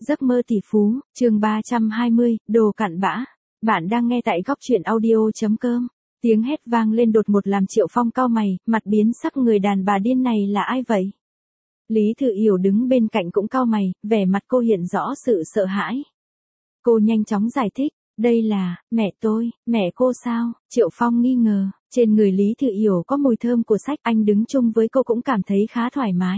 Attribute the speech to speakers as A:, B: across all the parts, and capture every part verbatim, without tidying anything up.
A: Giấc mơ tỷ phú, chương ba trăm hai mươi, đồ cặn bã. Bạn đang nghe tại góc truyện audio.com. Tiếng hét vang lên đột ngột làm Triệu Phong cau mày, mặt biến sắc, người đàn bà điên này là ai vậy? Lý Thư Yểu đứng bên cạnh cũng cau mày, vẻ mặt cô hiện rõ sự sợ hãi. Cô nhanh chóng giải thích, đây là, mẹ tôi, mẹ cô sao? Triệu Phong nghi ngờ, trên người Lý Thư Yểu có mùi thơm của sách, anh đứng chung với cô cũng cảm thấy khá thoải mái.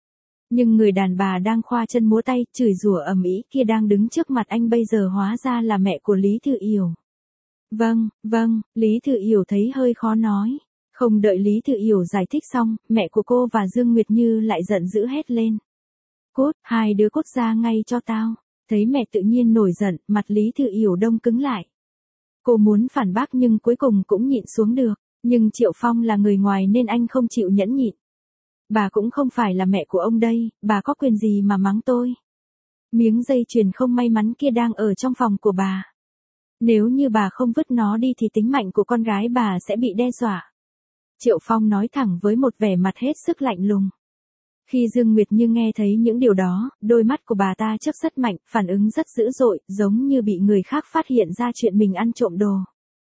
A: Nhưng người đàn bà đang khoa chân múa tay, chửi rủa ầm ĩ kia đang đứng trước mặt anh bây giờ hóa ra là mẹ của Lý Thư Yểu. Vâng, vâng, Lý Thư Yểu thấy hơi khó nói. Không đợi Lý Thư Yểu giải thích xong, mẹ của cô và Dương Nguyệt Như lại giận dữ hét lên. Cút, hai đứa cút ra ngay cho tao. Thấy mẹ tự nhiên nổi giận, mặt Lý Thư Yểu đông cứng lại. Cô muốn phản bác nhưng cuối cùng cũng nhịn xuống được. Nhưng Triệu Phong là người ngoài nên anh không chịu nhẫn nhịn. Bà cũng không phải là mẹ của ông đây, bà có quyền gì mà mắng tôi. Miếng dây chuyền không may mắn kia đang ở trong phòng của bà. Nếu như bà không vứt nó đi thì tính mạng của con gái bà sẽ bị đe dọa. Triệu Phong nói thẳng với một vẻ mặt hết sức lạnh lùng. Khi Dương Nguyệt Như nghe thấy những điều đó, đôi mắt của bà ta chớp rất mạnh, phản ứng rất dữ dội, giống như bị người khác phát hiện ra chuyện mình ăn trộm đồ.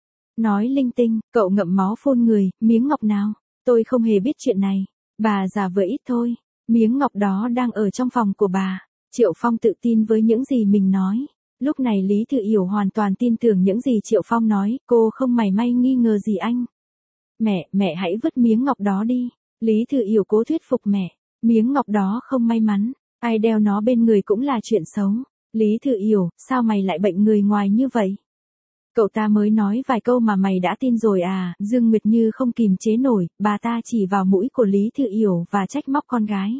A: Nói linh tinh, cậu ngậm máu phun người, miếng ngọc nào? Tôi không hề biết chuyện này. Bà giả vờ ít thôi, miếng ngọc đó đang ở trong phòng của bà. Triệu Phong tự tin với những gì mình nói. Lúc này Lý Thư Yểu hoàn toàn tin tưởng những gì Triệu Phong nói, cô không mảy may nghi ngờ gì anh. Mẹ, mẹ hãy vứt miếng ngọc đó đi. Lý Thư Yểu cố thuyết phục mẹ. Miếng ngọc đó không may mắn, ai đeo nó bên người cũng là chuyện xấu. Lý Thư Yểu, sao mày lại bệnh người ngoài như vậy? Cậu ta mới nói vài câu mà mày đã tin rồi à? Dương Nguyệt Như không kìm chế nổi, bà ta chỉ vào mũi của Lý Thư Yểu và trách móc con gái.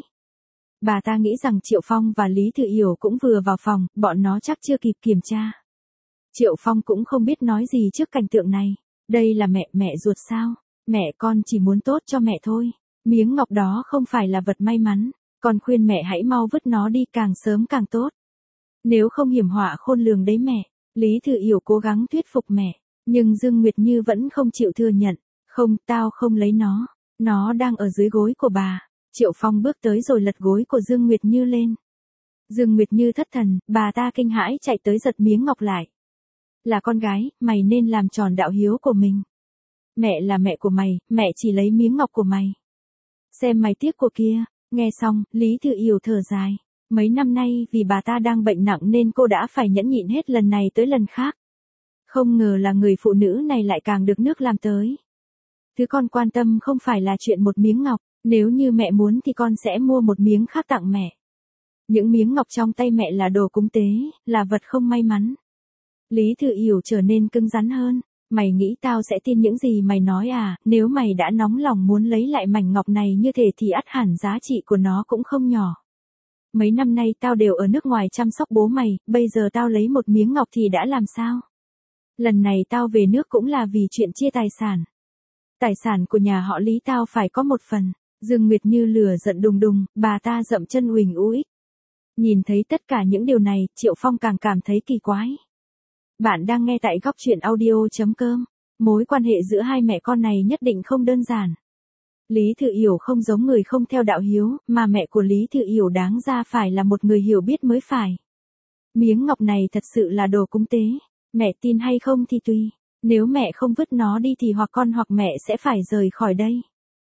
A: Bà ta nghĩ rằng Triệu Phong và Lý Thư Yểu cũng vừa vào phòng, bọn nó chắc chưa kịp kiểm tra. Triệu Phong cũng không biết nói gì trước cảnh tượng này. Đây là mẹ, mẹ ruột sao? Mẹ con chỉ muốn tốt cho mẹ thôi. Miếng ngọc đó không phải là vật may mắn. Con khuyên mẹ hãy mau vứt nó đi, càng sớm càng tốt. Nếu không hiểm họa khôn lường đấy mẹ. Lý Thư Yểu cố gắng thuyết phục mẹ, nhưng Dương Nguyệt Như vẫn không chịu thừa nhận. Không, tao không lấy nó, nó đang ở dưới gối của bà. Triệu Phong bước tới rồi lật gối của Dương Nguyệt Như lên. Dương Nguyệt Như thất thần, bà ta kinh hãi chạy tới giật miếng ngọc lại. Là con gái, mày nên làm tròn đạo hiếu của mình. Mẹ là mẹ của mày, mẹ chỉ lấy miếng ngọc của mày. Xem mày tiếc của kia. Nghe xong, Lý Thư Yểu thở dài. Mấy năm nay vì bà ta đang bệnh nặng nên cô đã phải nhẫn nhịn hết lần này tới lần khác. Không ngờ là người phụ nữ này lại càng được nước làm tới. Thứ con quan tâm không phải là chuyện một miếng ngọc, nếu như mẹ muốn thì con sẽ mua một miếng khác tặng mẹ. Những miếng ngọc trong tay mẹ là đồ cúng tế, là vật không may mắn. Lý Thư Yểu trở nên cứng rắn hơn. Mày nghĩ tao sẽ tin những gì mày nói à? Nếu mày đã nóng lòng muốn lấy lại mảnh ngọc này như thế thì ắt hẳn giá trị của nó cũng không nhỏ. Mấy năm nay tao đều ở nước ngoài chăm sóc bố mày, bây giờ tao lấy một miếng ngọc thì đã làm sao? Lần này tao về nước cũng là vì chuyện chia tài sản. Tài sản của nhà họ Lý tao phải có một phần. Dương Nguyệt Như lửa giận đùng đùng, bà ta dậm chân uỳnh ũi. Nhìn thấy tất cả những điều này, Triệu Phong càng cảm thấy kỳ quái. Bạn đang nghe tại góc truyện audio.com. Mối quan hệ giữa hai mẹ con này nhất định không đơn giản. Lý Thư Yểu không giống người không theo đạo hiếu, mà mẹ của Lý Thư Yểu đáng ra phải là một người hiểu biết mới phải. Miếng ngọc này thật sự là đồ cúng tế. Mẹ tin hay không thì tùy. Nếu mẹ không vứt nó đi thì hoặc con hoặc mẹ sẽ phải rời khỏi đây.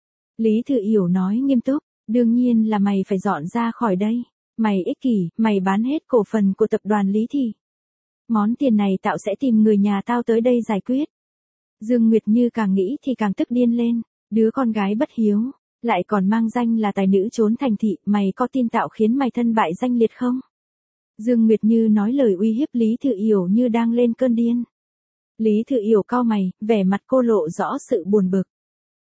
A: Lý Thư Yểu nói nghiêm túc, đương nhiên là mày phải dọn ra khỏi đây. Mày ích kỷ, mày bán hết cổ phần của tập đoàn Lý thì. Món tiền này tao sẽ tìm người nhà tao tới đây giải quyết. Dương Nguyệt Như càng nghĩ thì càng tức điên lên. Đứa con gái bất hiếu, lại còn mang danh là tài nữ trốn thành thị, mày có tin tao khiến mày thân bại danh liệt không? Dương Nguyệt Như nói lời uy hiếp Lý Thư Yểu như đang lên cơn điên. Lý Thư Yểu cau mày, vẻ mặt cô lộ rõ sự buồn bực.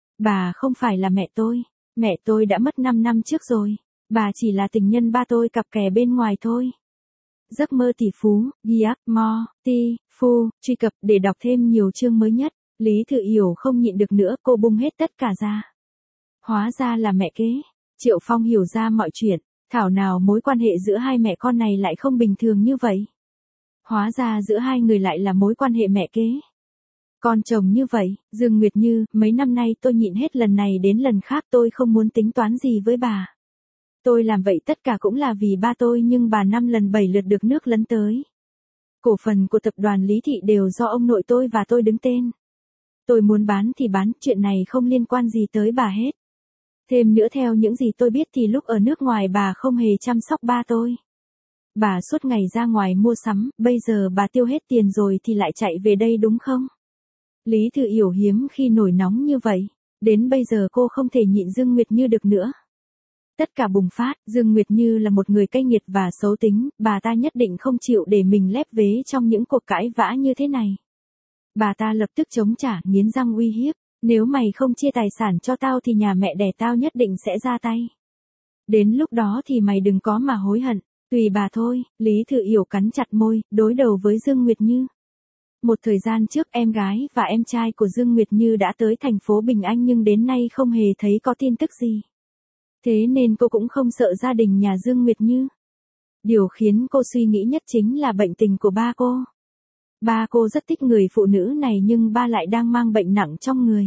A: Bà không phải là mẹ tôi, mẹ tôi đã mất năm năm trước rồi, bà chỉ là tình nhân ba tôi cặp kè bên ngoài thôi. Giấc mơ tỷ phú, Giac Mo, Ti, Phu, truy cập để đọc thêm nhiều chương mới nhất. Lý Thư Yểu không nhịn được nữa, cô bung hết tất cả ra. Hóa ra là mẹ kế. Triệu Phong hiểu ra mọi chuyện, thảo nào mối quan hệ giữa hai mẹ con này lại không bình thường như vậy. Hóa ra giữa hai người lại là mối quan hệ mẹ kế. Con chồng như vậy, Dương Nguyệt Như, mấy năm nay tôi nhịn hết lần này đến lần khác, tôi không muốn tính toán gì với bà. Tôi làm vậy tất cả cũng là vì ba tôi nhưng bà năm lần bảy lượt được nước lấn tới. Cổ phần của tập đoàn Lý Thị đều do ông nội tôi và tôi đứng tên. Tôi muốn bán thì bán, chuyện này không liên quan gì tới bà hết. Thêm nữa theo những gì tôi biết thì lúc ở nước ngoài bà không hề chăm sóc ba tôi. Bà suốt ngày ra ngoài mua sắm, bây giờ bà tiêu hết tiền rồi thì lại chạy về đây đúng không? Lý Thư Yểu hiếm khi nổi nóng như vậy. Đến bây giờ cô không thể nhịn Dương Nguyệt Như được nữa. Tất cả bùng phát, Dương Nguyệt Như là một người cay nghiệt và xấu tính, bà ta nhất định không chịu để mình lép vế trong những cuộc cãi vã như thế này. Bà ta lập tức chống trả, nghiến răng uy hiếp, nếu mày không chia tài sản cho tao thì nhà mẹ đẻ tao nhất định sẽ ra tay. Đến lúc đó thì mày đừng có mà hối hận, tùy bà thôi. Lý Thư Yểu cắn chặt môi, đối đầu với Dương Nguyệt Như. Một thời gian trước em gái và em trai của Dương Nguyệt Như đã tới thành phố Bình Anh nhưng đến nay không hề thấy có tin tức gì. Thế nên cô cũng không sợ gia đình nhà Dương Nguyệt Như. Điều khiến cô suy nghĩ nhất chính là bệnh tình của ba cô. Ba cô rất thích người phụ nữ này nhưng ba lại đang mang bệnh nặng trong người.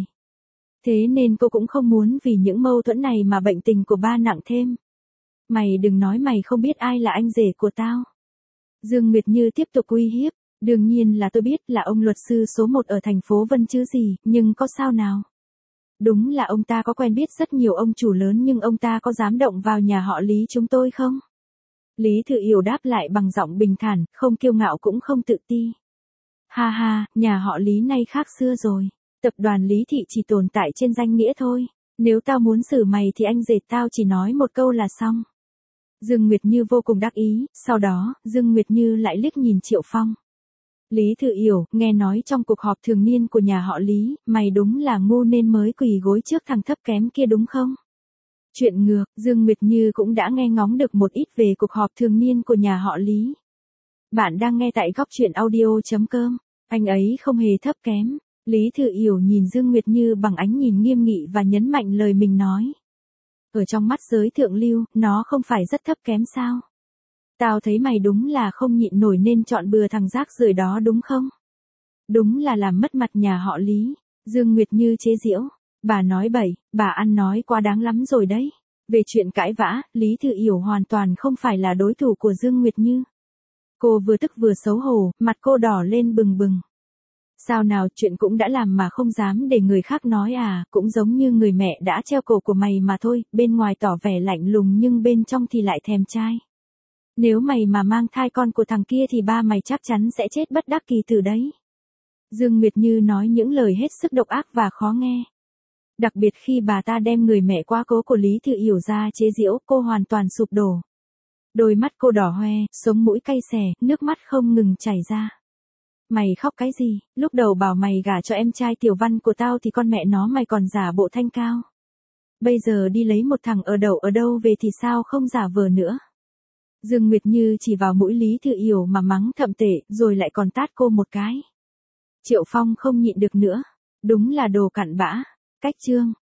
A: Thế nên cô cũng không muốn vì những mâu thuẫn này mà bệnh tình của ba nặng thêm. Mày đừng nói mày không biết ai là anh rể của tao. Dương Nguyệt Như tiếp tục uy hiếp. Đương nhiên là tôi biết là ông luật sư số một ở thành phố Vân chứ gì, nhưng có sao nào? Đúng là ông ta có quen biết rất nhiều ông chủ lớn nhưng ông ta có dám động vào nhà họ Lý chúng tôi không? Lý Thư Yểu đáp lại bằng giọng bình thản, không kiêu ngạo cũng không tự ti. Ha ha, nhà họ Lý nay khác xưa rồi. Tập đoàn Lý Thị chỉ tồn tại trên danh nghĩa thôi. Nếu tao muốn xử mày thì anh rể tao chỉ nói một câu là xong. Dương Nguyệt Như vô cùng đắc ý, sau đó, Dương Nguyệt Như lại liếc nhìn Triệu Phong. Lý Thư Yểu, nghe nói trong cuộc họp thường niên của nhà họ Lý, mày đúng là ngu nên mới quỳ gối trước thằng thấp kém kia đúng không? Chuyện ngược, Dương Nguyệt Như cũng đã nghe ngóng được một ít về cuộc họp thường niên của nhà họ Lý. Bạn đang nghe tại góc truyện audio chấm com, anh ấy không hề thấp kém. Lý Thư Yểu nhìn Dương Nguyệt Như bằng ánh nhìn nghiêm nghị và nhấn mạnh lời mình nói. Ở trong mắt giới thượng lưu, nó không phải rất thấp kém sao? Tao thấy mày đúng là không nhịn nổi nên chọn bừa thằng rác rưởi đó đúng không? Đúng là làm mất mặt nhà họ Lý. Dương Nguyệt Như chế giễu. Bà nói bậy, bà ăn nói quá đáng lắm rồi đấy. Về chuyện cãi vã, Lý Thư Yểu hoàn toàn không phải là đối thủ của Dương Nguyệt Như. Cô vừa tức vừa xấu hổ, mặt cô đỏ lên bừng bừng. Sao nào, chuyện cũng đã làm mà không dám để người khác nói à, cũng giống như người mẹ đã treo cổ của mày mà thôi, bên ngoài tỏ vẻ lạnh lùng nhưng bên trong thì lại thèm trai. Nếu mày mà mang thai con của thằng kia thì ba mày chắc chắn sẽ chết bất đắc kỳ tử đấy. Dương Nguyệt Như nói những lời hết sức độc ác và khó nghe. Đặc biệt khi bà ta đem người mẹ quá cố của Lý Thư Yểu ra chế giễu, cô hoàn toàn sụp đổ. Đôi mắt cô đỏ hoe, sống mũi cay xè, nước mắt không ngừng chảy ra. Mày khóc cái gì, lúc đầu bảo mày gả cho em trai Tiểu Văn của tao thì con mẹ nó mày còn giả bộ thanh cao. Bây giờ đi lấy một thằng ở đậu ở đâu về thì sao không giả vờ nữa. Dương Nguyệt Như chỉ vào mũi Lý Thư Yểu mà mắng thậm tệ, rồi lại còn tát cô một cái. Triệu Phong không nhịn được nữa. Đúng là đồ cặn bã. Cách chương.